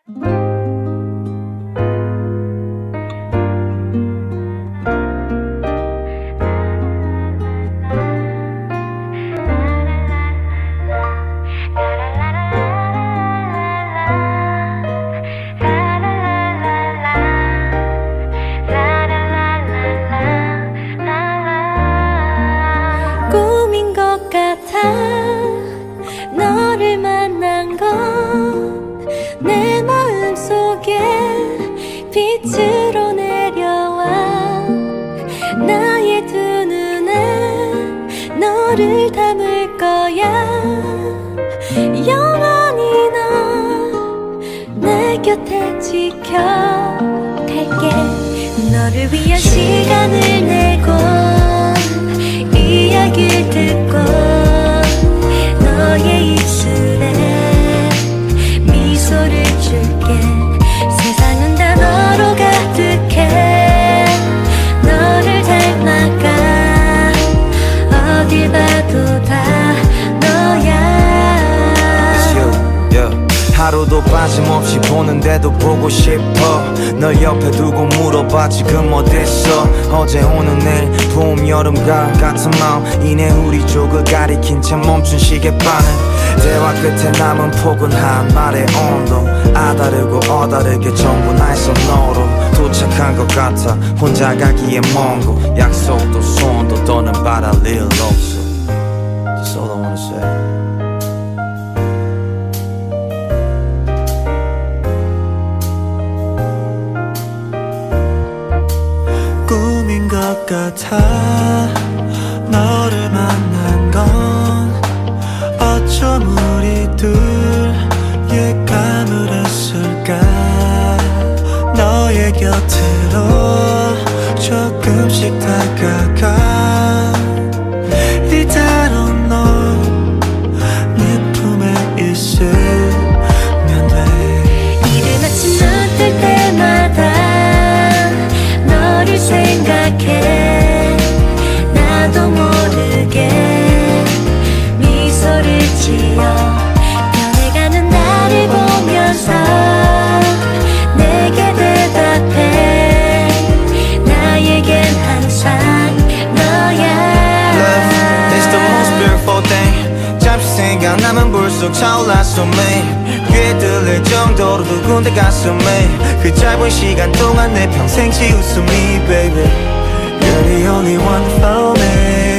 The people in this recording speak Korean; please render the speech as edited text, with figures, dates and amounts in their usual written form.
꿈인 것 같아 너를 만난 건 내 마음속에 빛으로 내려와 나의 두 눈에 너를 담을 거야 영원히 너 내 곁에 지켜갈게 너를 위한 시간을 내고 이야기를 듣고 너의 입술에 미소를 줄게 세상은 다 너로 가득해 너를 닮아가 어딜 봐도 다 너야 하루도 빠짐없이 보는데도 보고 싶어 널 옆에 두고 물어봐 지금 어딨어 어제 오늘 내일 봄 여름 가을 같은 마음 이내 우리 쪽을 가리킨 채 멈춘 시계바늘 대화 끝에 남은 포근한 말의 온도 아다르고 어다르게 전부 나의 너로 도착한 것 같아 혼자 가기에 먼 곳 약속도 소원도 더는 바랄 일 없어 That's all I wanna say 꿈인 것 같아 너를 만난 건 어쩜 우리 둘 예감을 했을까 너의 곁으로 조금씩 다가가 이대로 너 내 품에 있으면 돼 이른 아침 눈 뜰 때마다 너를 생각해 나도 모르게 미소를 지어 변해가는 나를 보면서 내게 대답해 나에겐 항상 너야 Love is the most beautiful thing 잠시 생각나면 불쑥 차올라 숨이 귀에 들릴 정도로 두근대 가슴이 그 짧은 시간 동안 내 평생 치웃음이 baby You're the only one for me